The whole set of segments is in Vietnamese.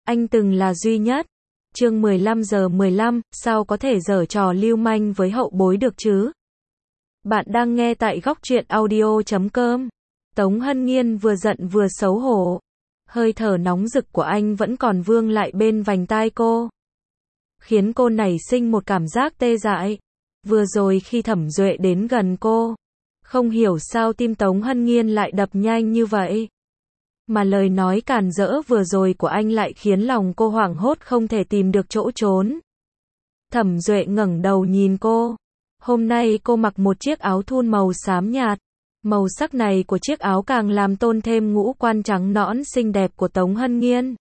anh từng là duy nhất. Chương 15:15, sao có thể giở trò lưu manh với hậu bối được chứ? Bạn đang nghe tại góc truyện audio.com. Tống Hân Nghiên vừa giận vừa xấu hổ. Hơi thở nóng rực của anh vẫn còn vương lại bên vành tai cô, khiến cô nảy sinh một cảm giác tê dại. Vừa rồi khi Thẩm Duệ đến gần cô, không hiểu sao tim Tống Hân Nghiên lại đập nhanh như vậy. Mà lời nói càn rỡ vừa rồi của anh lại khiến lòng cô hoảng hốt không thể tìm được chỗ trốn. Thẩm Duệ ngẩng đầu nhìn cô. Hôm nay cô mặc một chiếc áo thun màu xám nhạt. Màu sắc này của chiếc áo càng làm tôn thêm ngũ quan trắng nõn xinh đẹp của Tống Hân Nghiên.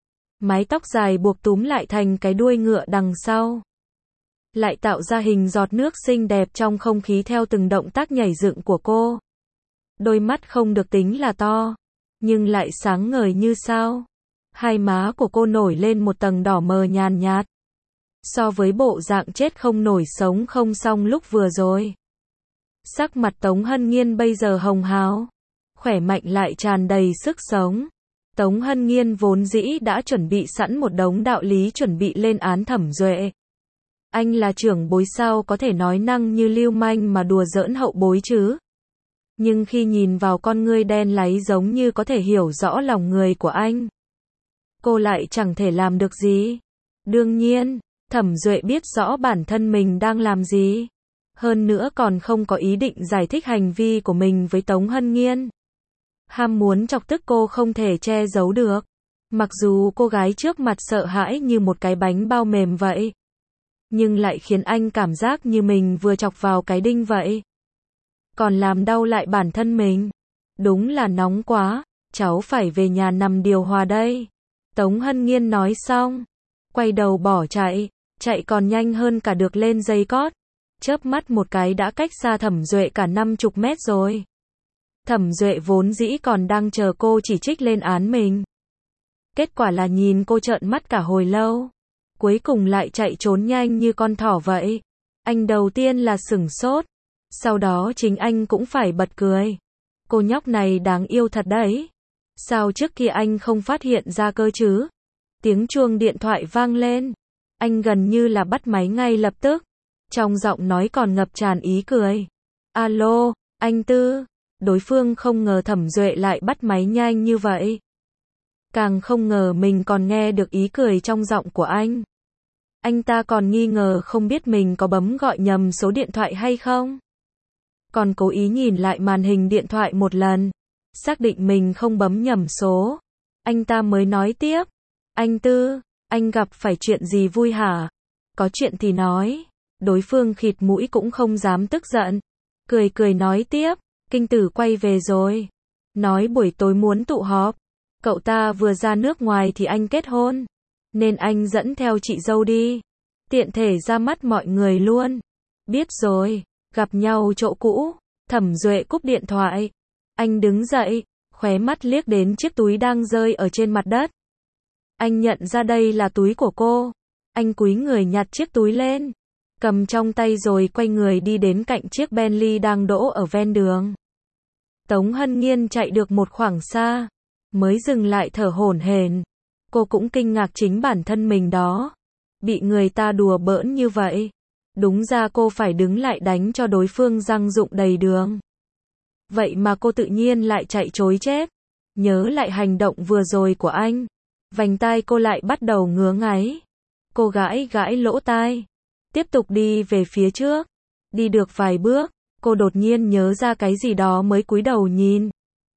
Mái tóc dài buộc túm lại thành cái đuôi ngựa đằng sau, lại tạo ra hình giọt nước xinh đẹp trong không khí theo từng động tác nhảy dựng của cô. Đôi mắt không được tính là to, nhưng lại sáng ngời như sao. Hai má của cô nổi lên một tầng đỏ mờ nhàn nhạt. So với bộ dạng chết không nổi sống không xong lúc vừa rồi, sắc mặt Tống Hân Nghiên bây giờ hồng hào, khỏe mạnh lại tràn đầy sức sống. Tống Hân Nghiên vốn dĩ đã chuẩn bị sẵn một đống đạo lý chuẩn bị lên án Thẩm Duệ. Anh là trưởng bối sao có thể nói năng như lưu manh mà đùa giỡn hậu bối chứ? Nhưng khi nhìn vào con ngươi đen láy giống như có thể hiểu rõ lòng người của anh, cô lại chẳng thể làm được gì. Đương nhiên, Thẩm Duệ biết rõ bản thân mình đang làm gì. Hơn nữa còn không có ý định giải thích hành vi của mình với Tống Hân Nghiên. Ham muốn chọc tức cô không thể che giấu được. Mặc dù cô gái trước mặt sợ hãi như một cái bánh bao mềm vậy, nhưng lại khiến anh cảm giác như mình vừa chọc vào cái đinh vậy. Còn làm đau lại bản thân mình. Đúng là nóng quá, cháu phải về nhà nằm điều hòa đây. Tống Hân Nghiên nói xong, quay đầu bỏ chạy, chạy còn nhanh hơn cả được lên dây cót. Chớp mắt một cái đã cách xa Thẩm Duệ cả 50 mét rồi. Thẩm Duệ vốn dĩ còn đang chờ cô chỉ trích lên án mình. Kết quả là nhìn cô trợn mắt cả hồi lâu, cuối cùng lại chạy trốn nhanh như con thỏ vậy. Anh đầu tiên là sửng sốt, sau đó chính anh cũng phải bật cười. Cô nhóc này đáng yêu thật đấy. Sao trước kia anh không phát hiện ra cơ chứ? Tiếng chuông điện thoại vang lên. Anh gần như là bắt máy ngay lập tức. Trong giọng nói còn ngập tràn ý cười. Alo, anh Tư. Đối phương không ngờ Thẩm Duệ lại bắt máy nhanh như vậy. Càng không ngờ mình còn nghe được ý cười trong giọng của anh. Anh ta còn nghi ngờ không biết mình có bấm gọi nhầm số điện thoại hay không. Còn cố ý nhìn lại màn hình điện thoại một lần, xác định mình không bấm nhầm số. Anh ta mới nói tiếp. Anh Tư, anh gặp phải chuyện gì vui hả? Có chuyện thì nói. Đối phương khịt mũi cũng không dám tức giận. Cười cười nói tiếp. Kinh Tử quay về rồi. Nói buổi tối muốn tụ họp. Cậu ta vừa ra nước ngoài thì anh kết hôn, nên anh dẫn theo chị dâu đi. Tiện thể ra mắt mọi người luôn. Biết rồi, gặp nhau chỗ cũ. Thẩm Duệ cúp điện thoại. Anh đứng dậy, khóe mắt liếc đến chiếc túi đang rơi ở trên mặt đất. Anh nhận ra đây là túi của cô. Anh cúi người nhặt chiếc túi lên, cầm trong tay rồi quay người đi đến cạnh chiếc Bentley đang đỗ ở ven đường. Tống Hân Nghiên chạy được một khoảng xa, mới dừng lại thở hổn hển. Cô cũng kinh ngạc chính bản thân mình đó. Bị người ta đùa bỡn như vậy. Đúng ra cô phải đứng lại đánh cho đối phương răng rụng đầy đường. Vậy mà cô tự nhiên lại chạy trối chết. Nhớ lại hành động vừa rồi của anh, vành tai cô lại bắt đầu ngứa ngáy. Cô gãi gãi lỗ tai, tiếp tục đi về phía trước. Đi được vài bước, cô đột nhiên nhớ ra cái gì đó mới cúi đầu nhìn.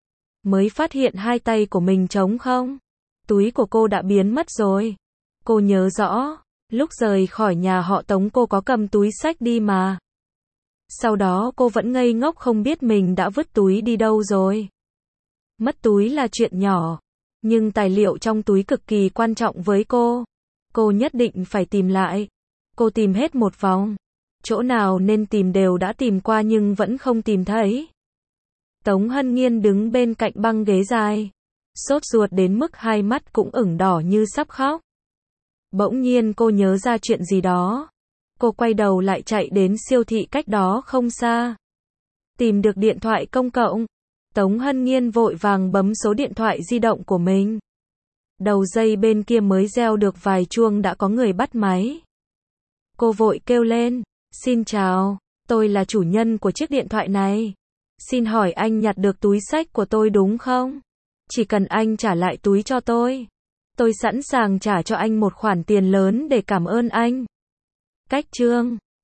Mới phát hiện hai tay của mình trống không. Túi của cô đã biến mất rồi. Cô nhớ rõ, lúc rời khỏi nhà họ Tống cô có cầm túi xách đi mà. Sau đó cô vẫn ngây ngốc không biết mình đã vứt túi đi đâu rồi. Mất túi là chuyện nhỏ, nhưng tài liệu trong túi cực kỳ quan trọng với cô. Cô nhất định phải tìm lại. Cô tìm hết một vòng. Chỗ nào nên tìm đều đã tìm qua nhưng vẫn không tìm thấy. Tống Hân Nghiên đứng bên cạnh băng ghế dài, sốt ruột đến mức hai mắt cũng ửng đỏ như sắp khóc. Bỗng nhiên cô nhớ ra chuyện gì đó. Cô quay đầu lại chạy đến siêu thị cách đó không xa. Tìm được điện thoại công cộng. Tống Hân Nghiên vội vàng bấm số điện thoại di động của mình. Đầu dây bên kia mới reo được vài chuông đã có người bắt máy. Cô vội kêu lên, xin chào, tôi là chủ nhân của chiếc điện thoại này. Xin hỏi anh nhặt được túi xách của tôi đúng không? Chỉ cần anh trả lại túi cho tôi sẵn sàng trả cho anh một khoản tiền lớn để cảm ơn anh. Cách chương